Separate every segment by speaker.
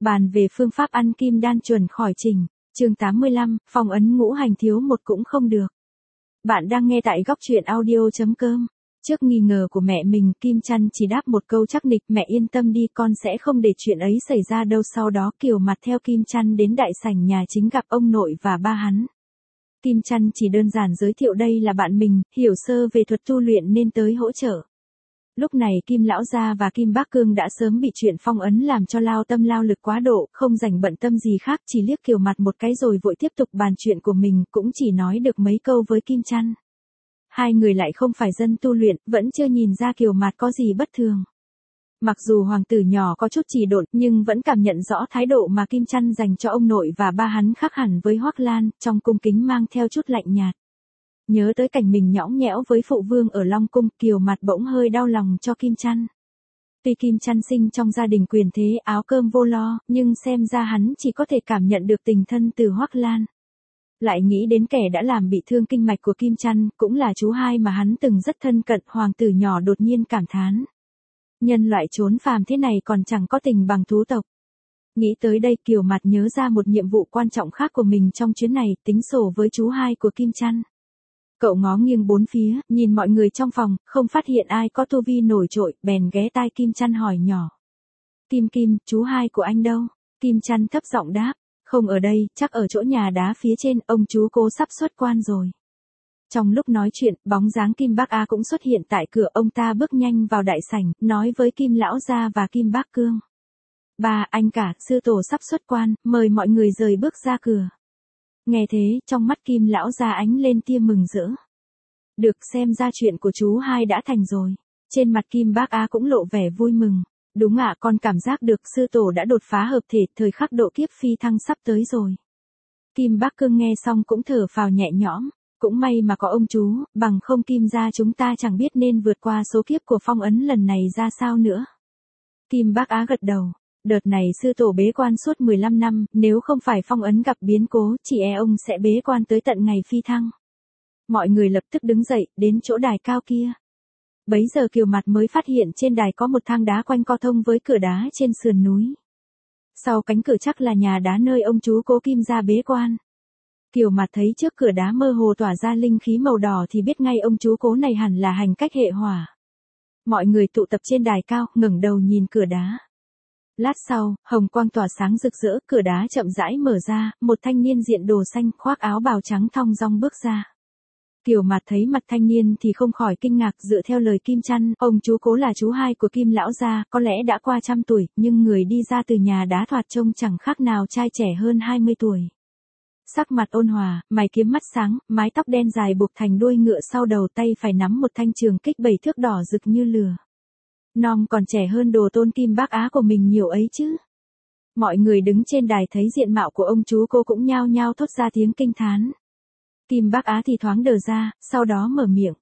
Speaker 1: Bàn về phương pháp ăn kim đan chuẩn khỏi trình. Chương 85, phong ấn ngũ hành thiếu một cũng không được. Bạn đang nghe tại góc truyện audio.com. Trước nghi ngờ của mẹ mình, Kim Chăn chỉ đáp một câu chắc nịch, mẹ yên tâm đi, con sẽ không để chuyện ấy xảy ra đâu. Sau đó Kiều Mặt theo Kim Chăn đến đại sảnh nhà chính gặp ông nội và ba hắn. Kim Chăn chỉ đơn giản giới thiệu đây là bạn mình, hiểu sơ về thuật tu luyện nên tới hỗ trợ. Lúc này Kim Lão Gia và Kim Bác Cương đã sớm bị chuyện phong ấn làm cho lao tâm lao lực quá độ, không rảnh bận tâm gì khác, chỉ liếc Kiều Mặt một cái rồi vội tiếp tục bàn chuyện của mình, cũng chỉ nói được mấy câu với Kim Chăn. Hai người lại không phải dân tu luyện, vẫn chưa nhìn ra Kiều Mặt có gì bất thường. Mặc dù hoàng tử nhỏ có chút trì độn, nhưng vẫn cảm nhận rõ thái độ mà Kim Chăn dành cho ông nội và ba hắn khác hẳn với Hoắc Lan, trong cung kính mang theo chút lạnh nhạt. Nhớ tới cảnh mình nhõng nhẽo với phụ vương ở Long Cung, Kiều Mặt bỗng hơi đau lòng cho Kim Chăn. Tuy Kim Chăn sinh trong gia đình quyền thế, áo cơm vô lo, nhưng xem ra hắn chỉ có thể cảm nhận được tình thân từ Hoắc Lan. Lại nghĩ đến kẻ đã làm bị thương kinh mạch của Kim Chăn, cũng là chú hai mà hắn từng rất thân cận, hoàng tử nhỏ đột nhiên cảm thán. Nhân loại trốn phàm thế này còn chẳng có tình bằng thú tộc. Nghĩ tới đây Kiều Mặt nhớ ra một nhiệm vụ quan trọng khác của mình trong chuyến này, tính sổ với chú hai của Kim Chăn. Cậu ngó nghiêng bốn phía, nhìn mọi người trong phòng, không phát hiện ai có tu vi nổi trội, bèn ghé tai Kim Chăn hỏi nhỏ. Kim, chú hai của anh đâu? Kim Chăn thấp giọng đáp, không ở đây, chắc ở chỗ nhà đá phía trên, ông chú cố sắp xuất quan rồi. Trong lúc nói chuyện, bóng dáng Kim Bác Á cũng xuất hiện tại cửa, ông ta bước nhanh vào đại sảnh, nói với Kim Lão Gia và Kim Bác Cương. Ba, anh cả, sư tổ sắp xuất quan, mời mọi người rời bước ra cửa. Nghe thế, trong mắt Kim Lão Gia ánh lên tia mừng rỡ. Được, xem ra chuyện của chú hai đã thành rồi. Trên mặt Kim Bác Á cũng lộ vẻ vui mừng. Đúng ạ, con cảm giác được sư tổ đã đột phá hợp thể, thời khắc độ kiếp phi thăng sắp tới rồi. Kim Bác Cương nghe xong cũng thở phào nhẹ nhõm. Cũng may mà có ông chú, bằng không Kim gia chúng ta chẳng biết nên vượt qua số kiếp của phong ấn lần này ra sao nữa. Kim Bác Á gật đầu. Đợt này sư tổ bế quan suốt 15 năm, nếu không phải phong ấn gặp biến cố, chỉ e ông sẽ bế quan tới tận ngày phi thăng. Mọi người lập tức đứng dậy, đến chỗ đài cao kia. Bấy giờ Kiều Mặt mới phát hiện trên đài có một thang đá quanh co thông với cửa đá trên sườn núi. Sau cánh cửa chắc là nhà đá nơi ông chú cố Kim gia bế quan. Kiều Mặt thấy trước cửa đá mơ hồ tỏa ra linh khí màu đỏ thì biết ngay ông chú cố này hẳn là hành cách hệ hỏa. Mọi người tụ tập trên đài cao, ngẩng đầu nhìn cửa đá. Lát sau, hồng quang tỏa sáng rực rỡ, cửa đá chậm rãi mở ra, một thanh niên diện đồ xanh khoác áo bào trắng thong dong bước ra. Kiều Mặt thấy mặt thanh niên thì không khỏi kinh ngạc, dựa theo lời Kim Chăn, ông chú cố là chú hai của Kim Lão Gia, có lẽ đã qua 100 tuổi, nhưng người đi ra từ nhà đá thoạt trông chẳng khác nào trai trẻ hơn 20 tuổi. Sắc mặt ôn hòa, mày kiếm mắt sáng, mái tóc đen dài buộc thành đuôi ngựa sau đầu, tay phải nắm một thanh trường kích 7 thước đỏ rực như lửa. Nom còn trẻ hơn đồ tôn Kim Bác Á của mình nhiều ấy chứ. Mọi người đứng trên đài thấy diện mạo của ông chú cô cũng nhao nhao thốt ra tiếng kinh thán. Kim Bác Á thì thoáng đờ ra, sau đó mở miệng.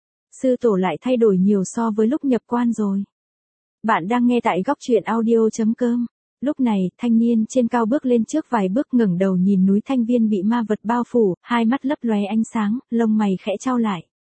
Speaker 1: Sư tổ lại thay đổi nhiều so với lúc nhập quan rồi. Bạn đang nghe tại góc truyện audio.com. Lúc này, thanh niên trên cao bước lên trước vài bước, ngẩng đầu nhìn núi Thanh Viên bị ma vật bao phủ, hai mắt lấp lóe ánh sáng, lông mày khẽ chau lại.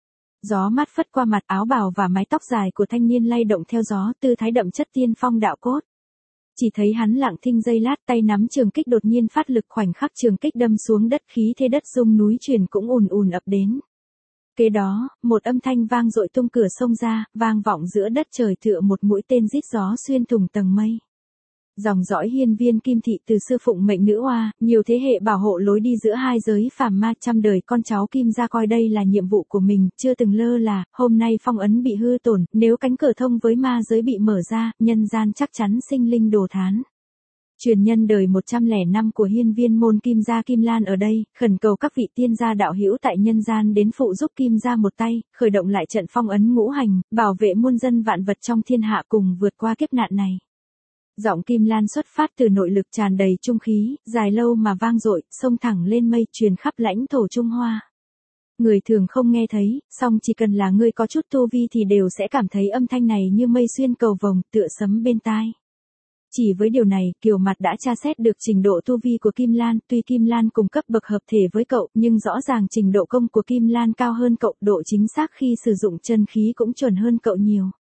Speaker 1: Gió mát phất qua mặt, áo bào và mái tóc dài của thanh niên lay động theo gió, tư thái đậm chất tiên phong đạo cốt. Chỉ thấy hắn lặng thinh giây lát, tay nắm trường kích đột nhiên phát lực, khoảnh khắc trường kích đâm xuống đất, khí thế đất rung núi chuyển cũng ùn ùn ập đến. Kế đó, một âm thanh vang dội tung cửa sông ra, vang vọng giữa đất trời tựa một mũi tên rít gió xuyên thủng tầng mây. Dòng dõi hiên viên Kim thị từ sư phụng mệnh nữ oa, nhiều thế hệ bảo hộ lối đi giữa hai giới phàm ma, 100 đời con cháu Kim gia coi đây là nhiệm vụ của mình, chưa từng lơ là. Hôm nay phong ấn bị hư tổn, nếu cánh cửa thông với ma giới bị mở ra, nhân gian chắc chắn sinh linh đồ thán. Truyền nhân đời 100 năm của hiên viên môn Kim gia Kim Lan ở đây, khẩn cầu các vị tiên gia đạo hữu tại nhân gian đến phụ giúp Kim gia một tay, khởi động lại trận phong ấn ngũ hành, bảo vệ muôn dân vạn vật trong thiên hạ cùng vượt qua kiếp nạn này. Giọng Kim Lan xuất phát từ nội lực tràn đầy trung khí, dài lâu mà vang dội, xông thẳng lên mây, truyền khắp lãnh thổ Trung Hoa. Người thường không nghe thấy, song chỉ cần là người có chút tu vi thì đều sẽ cảm thấy âm thanh này như mây xuyên cầu vồng, tựa sấm bên tai. Chỉ với điều này, Kiều Mặt đã tra xét được trình độ tu vi của Kim Lan, tuy Kim Lan cùng cấp bậc hợp thể với cậu, nhưng rõ ràng trình độ công của Kim Lan cao hơn cậu, độ chính xác khi sử dụng chân khí cũng chuẩn hơn cậu nhiều.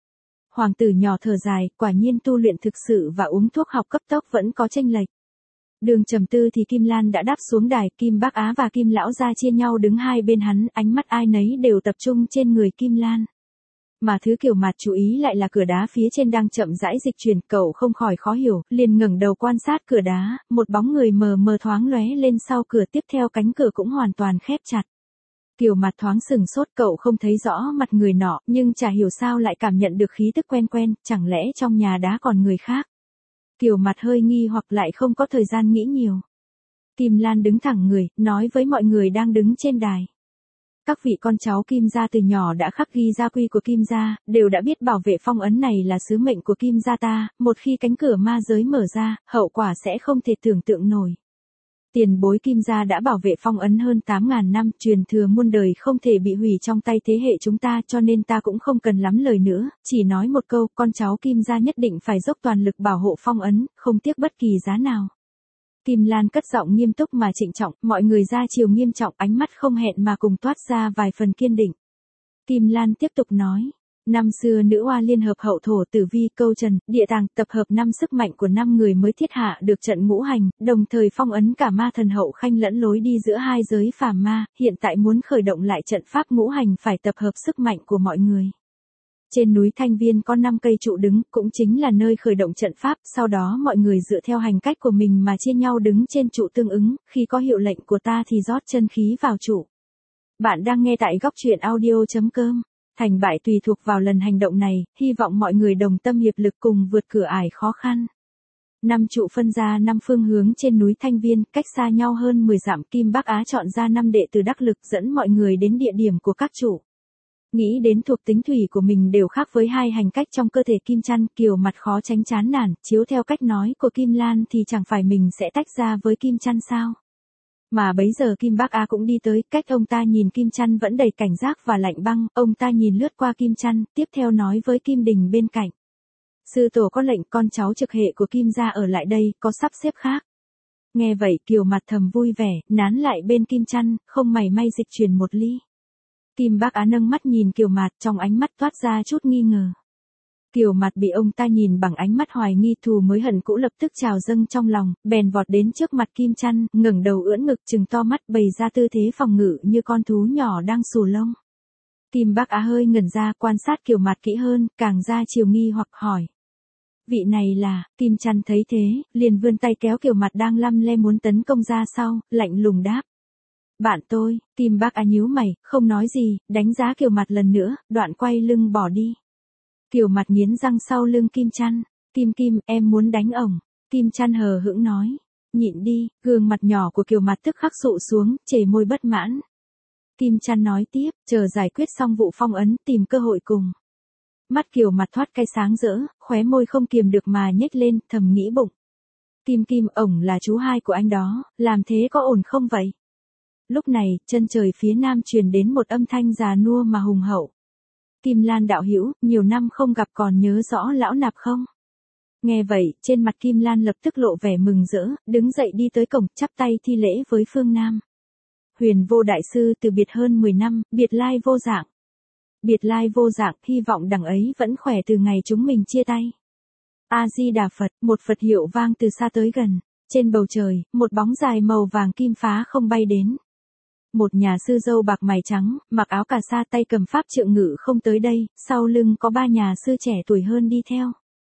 Speaker 1: Hoàng tử nhỏ thở dài, quả nhiên tu luyện thực sự và uống thuốc học cấp tốc vẫn có chênh lệch. Đường trầm tư thì Kim Lan đã đáp xuống đài, Kim Bác Á và Kim Lão gia chia nhau đứng hai bên hắn, ánh mắt ai nấy đều tập trung trên người Kim Lan. Mà thứ Kiều Mạt chú ý lại là cửa đá phía trên đang chậm rãi dịch chuyển, cậu không khỏi khó hiểu, liền ngẩng đầu quan sát cửa đá, một bóng người mờ mờ thoáng lóe lên sau cửa, tiếp theo cánh cửa cũng hoàn toàn khép chặt. Kiều Mạt thoáng sừng sốt, cậu không thấy rõ mặt người nọ, nhưng chả hiểu sao lại cảm nhận được khí tức quen quen, chẳng lẽ trong nhà đá còn người khác. Kiều Mạt hơi nghi hoặc lại không có thời gian nghĩ nhiều. Kim Lan đứng thẳng người, nói với mọi người đang đứng trên đài. Các vị con cháu Kim gia từ nhỏ đã khắc ghi gia quy của Kim gia, đều đã biết bảo vệ phong ấn này là sứ mệnh của Kim gia ta, một khi cánh cửa ma giới mở ra, hậu quả sẽ không thể tưởng tượng nổi. Tiền bối Kim gia đã bảo vệ phong ấn hơn 8.000 năm, truyền thừa muôn đời không thể bị hủy trong tay thế hệ chúng ta, cho nên ta cũng không cần lắm lời nữa, chỉ nói một câu, con cháu Kim gia nhất định phải dốc toàn lực bảo hộ phong ấn, không tiếc bất kỳ giá nào. Kim Lan cất giọng nghiêm túc mà trịnh trọng, mọi người ra chiều nghiêm trọng, ánh mắt không hẹn mà cùng toát ra vài phần kiên định. Kim Lan tiếp tục nói. Năm xưa nữ oa liên hợp hậu thổ tử vi câu trần, địa tàng tập hợp 5 sức mạnh của 5 người mới thiết hạ được trận ngũ hành, đồng thời phong ấn cả ma thần hậu khanh lẫn lối đi giữa hai giới phàm ma, hiện tại muốn khởi động lại trận pháp ngũ hành phải tập hợp sức mạnh của mọi người. Trên núi Thanh Viên có 5 cây trụ đứng, cũng chính là nơi khởi động trận pháp, sau đó mọi người dựa theo hành cách của mình mà chia nhau đứng trên trụ tương ứng, khi có hiệu lệnh của ta thì rót chân khí vào trụ. Bạn đang nghe tại góc truyện audio.com. Thành bại tùy thuộc vào lần hành động này, hy vọng mọi người đồng tâm hiệp lực cùng vượt cửa ải khó khăn. 5 trụ phân ra 5 phương hướng trên núi Thanh Viên, cách xa nhau hơn 10 dặm, Kim Bắc Á chọn ra 5 đệ tử đắc lực dẫn mọi người đến địa điểm của các trụ. Nghĩ đến thuộc tính thủy của mình đều khác với hai hành cách trong cơ thể Kim Chăn, Kiều mặt khó tránh chán nản, chiếu theo cách nói của Kim Lan thì chẳng phải mình sẽ tách ra với Kim Chăn sao? Mà bấy giờ Kim Bác Á cũng đi tới, cách ông ta nhìn Kim Chăn vẫn đầy cảnh giác và lạnh băng, ông ta nhìn lướt qua Kim Chăn, tiếp theo nói với Kim Đình bên cạnh. Sư tổ có lệnh con cháu trực hệ của Kim gia ở lại đây, có sắp xếp khác. Nghe vậy Kiều mặt thầm vui vẻ, nán lại bên Kim Chăn, không mảy may dịch chuyển một ly. Kim Bác Á nâng mắt nhìn Kiều Mạt, trong ánh mắt toát ra chút nghi ngờ. Kiều Mạt bị ông ta nhìn bằng ánh mắt hoài nghi, thù mới hận cũ lập tức trào dâng trong lòng, bèn vọt đến trước mặt Kim Chăn, ngẩng đầu ưỡn ngực trừng to mắt bày ra tư thế phòng ngự như con thú nhỏ đang xù lông. Kim Bác Á hơi ngẩn ra, quan sát Kiều Mạt kỹ hơn, càng ra chiều nghi hoặc hỏi. Vị này là, Kim Chăn thấy thế, liền vươn tay kéo Kiều Mạt đang lăm le muốn tấn công ra sau, lạnh lùng đáp. Bạn tôi, Kim Bác Á nhíu mày, không nói gì, đánh giá Kiều Mạt lần nữa, đoạn quay lưng bỏ đi. Kiều Mạt nghiến răng sau lưng Kim Chăn. Kim, em muốn đánh ổng. Kim Chăn hờ hững nói. Nhịn đi, gương mặt nhỏ của Kiều Mạt tức khắc sụ xuống, chề môi bất mãn. Kim Chăn nói tiếp, chờ giải quyết xong vụ phong ấn, tìm cơ hội cùng. Mắt Kiều Mạt thoát cái sáng rỡ, khóe môi không kiềm được mà nhếch lên, thầm nghĩ bụng. Kim, ổng là chú hai của anh đó, làm thế có ổn không vậy? Lúc này, chân trời phía nam truyền đến một âm thanh già nua mà hùng hậu. Kim Lan đạo hữu, nhiều năm không gặp còn nhớ rõ lão nạp không? Nghe vậy, trên mặt Kim Lan lập tức lộ vẻ mừng rỡ, đứng dậy đi tới cổng, chắp tay thi lễ với Phương Nam. Huyền Vô đại sư từ biệt hơn 10 năm, biệt lai vô dạng. Biệt lai vô dạng, hy vọng đằng ấy vẫn khỏe từ ngày chúng mình chia tay. A-di-đà Phật, một Phật hiệu vang từ xa tới gần. Trên bầu trời, một bóng dài màu vàng kim phá không bay đến. Một nhà sư râu bạc mày trắng, mặc áo cà sa tay cầm pháp trượng ngự không tới đây, sau lưng có 3 nhà sư trẻ tuổi hơn đi theo.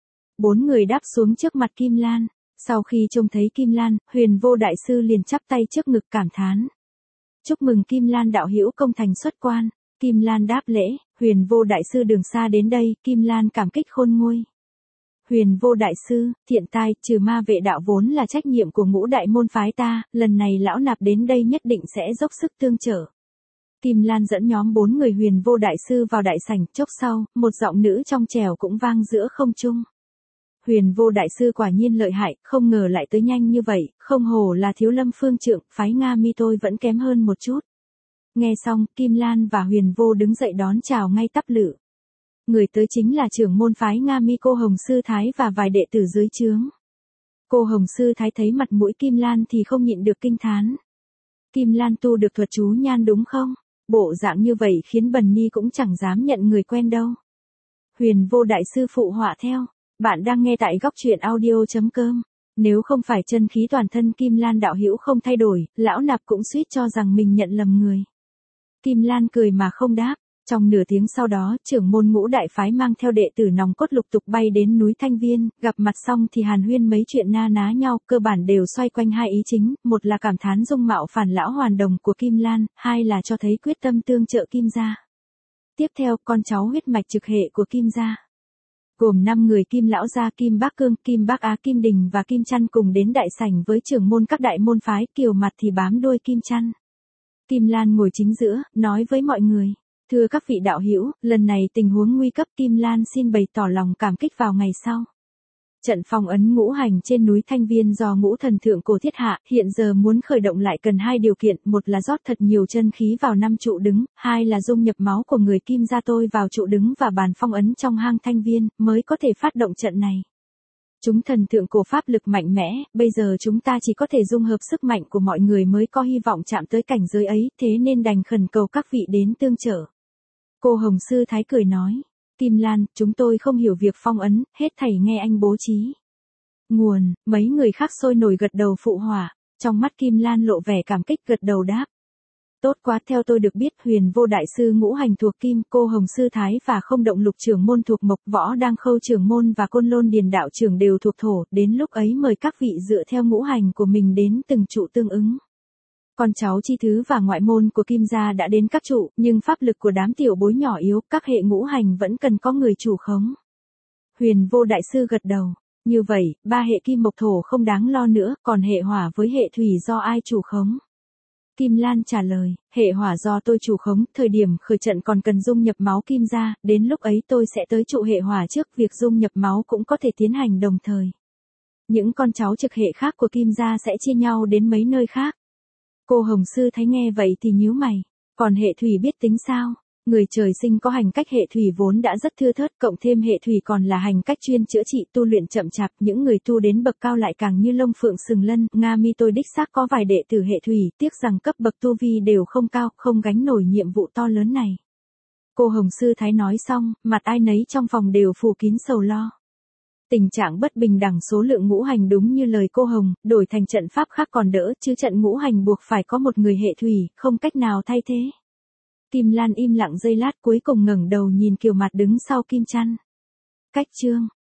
Speaker 1: 4 người đáp xuống trước mặt Kim Lan. Sau khi trông thấy Kim Lan, Huyền Vô đại sư liền chắp tay trước ngực cảm thán. Chúc mừng Kim Lan đạo hữu công thành xuất quan. Kim Lan đáp lễ, Huyền Vô đại sư đường xa đến đây, Kim Lan cảm kích khôn nguôi. Huyền Vô đại sư, thiện tai, trừ ma vệ đạo vốn là trách nhiệm của ngũ đại môn phái ta, lần này lão nạp đến đây nhất định sẽ dốc sức tương trợ. Kim Lan dẫn nhóm 4 người Huyền Vô đại sư vào đại sảnh, chốc sau, một giọng nữ trong trẻo cũng vang giữa không trung. Huyền Vô đại sư quả nhiên lợi hại, không ngờ lại tới nhanh như vậy, không hổ là Thiếu Lâm phương trượng, phái Nga Mi tôi vẫn kém hơn một chút. Nghe xong, Kim Lan và Huyền Vô đứng dậy đón chào ngay tắp lự. Người tới chính là trưởng môn phái Nga Mi Cô Hồng Sư Thái và vài đệ tử dưới trướng. Cô Hồng Sư Thái thấy mặt mũi Kim Lan thì không nhịn được kinh thán. Kim Lan tu được thuật chú nhan đúng không? Bộ dạng như vậy khiến Bần Ni cũng chẳng dám nhận người quen đâu. Huyền Vô Đại Sư phụ họa theo. Bạn đang nghe tại góc truyện audio.com. Nếu không phải chân khí toàn thân Kim Lan đạo hữu không thay đổi, lão nạp cũng suýt cho rằng mình nhận lầm người. Kim Lan cười mà không đáp. Trong nửa tiếng sau đó, trưởng môn Ngũ Đại Phái mang theo đệ tử nòng cốt lục tục bay đến núi Thanh Viên, gặp mặt xong thì hàn huyên mấy chuyện na ná nhau, cơ bản đều xoay quanh hai ý chính, một là cảm thán dung mạo phản lão hoàn đồng của Kim Lan, hai là cho thấy quyết tâm tương trợ Kim gia. Tiếp theo, con cháu huyết mạch trực hệ của Kim gia, gồm 5 người Kim lão gia, Kim Bắc Cương, Kim Bắc Á, Kim Đình và Kim Chăn cùng đến đại sảnh với trưởng môn các đại môn phái, kiều mặt thì bám đuôi Kim Chăn. Kim Lan ngồi chính giữa, nói với mọi người: "Thưa các vị đạo hữu, lần này tình huống nguy cấp, Kim Lan xin bày tỏ lòng cảm kích vào ngày sau. Trận phong ấn ngũ hành trên núi Thanh Viên do Ngũ Thần Thượng Cổ thiết hạ, hiện giờ muốn khởi động lại cần 2 điều kiện, một là rót thật nhiều chân khí vào 5 trụ đứng, hai là dung nhập máu của người Kim gia tôi vào trụ đứng và bàn phong ấn trong hang Thanh Viên, mới có thể phát động trận này. Chúng thần thượng cổ pháp lực mạnh mẽ, bây giờ chúng ta chỉ có thể dung hợp sức mạnh của mọi người mới có hy vọng chạm tới cảnh giới ấy, thế nên đành khẩn cầu các vị đến tương trợ." Cô Hồng Sư Thái cười nói: "Kim Lan, chúng tôi không hiểu việc phong ấn, hết thảy nghe anh bố trí." Nguồn, mấy người khác sôi nổi gật đầu phụ họa, trong mắt Kim Lan lộ vẻ cảm kích gật đầu đáp: "Tốt quá, theo tôi được biết Huyền Vô Đại Sư ngũ hành thuộc Kim, cô Hồng Sư Thái và Không Động Lục trưởng môn thuộc Mộc, Võ Đang Khâu trưởng môn và Côn Lôn Điền đạo trưởng đều thuộc Thổ, đến lúc ấy mời các vị dựa theo ngũ hành của mình đến từng trụ tương ứng. Con cháu chi thứ và ngoại môn của Kim gia đã đến các trụ, nhưng pháp lực của đám tiểu bối nhỏ yếu, các hệ ngũ hành vẫn cần có người chủ khống." Huyền Vô Đại Sư gật đầu: "Như vậy, 3 hệ Kim Mộc Thổ không đáng lo nữa, còn hệ hỏa với hệ thủy do ai chủ khống?" Kim Lan trả lời: "Hệ hỏa do tôi chủ khống, thời điểm khởi trận còn cần dung nhập máu Kim gia, đến lúc ấy tôi sẽ tới trụ hệ hỏa trước, việc dung nhập máu cũng có thể tiến hành đồng thời. Những con cháu trực hệ khác của Kim gia sẽ chia nhau đến mấy nơi khác." Cô Hồng Sư thấy nghe vậy thì nhíu mày: "Còn hệ thủy biết tính sao?" Người trời sinh có hành cách hệ thủy vốn đã rất thưa thớt, cộng thêm hệ thủy còn là hành cách chuyên chữa trị, tu luyện chậm chạp, những người tu đến bậc cao lại càng như lông phượng sừng lân. Nga mi tôi đích xác có vài đệ tử hệ thủy, tiếc rằng cấp bậc tu vi đều không cao, không gánh nổi nhiệm vụ to lớn này." Cô Hồng Sư Thái nói xong, mặt ai nấy trong phòng đều phủ kín sầu lo. Tình trạng bất bình đẳng số lượng ngũ hành đúng như lời cô Hồng, đổi thành trận pháp khác còn đỡ, chứ trận ngũ hành buộc phải có một người hệ thủy, không cách nào thay thế. Kim Lan im lặng giây lát, cuối cùng ngẩng đầu nhìn kiều mặt đứng sau Kim Chăn. "Cách chương."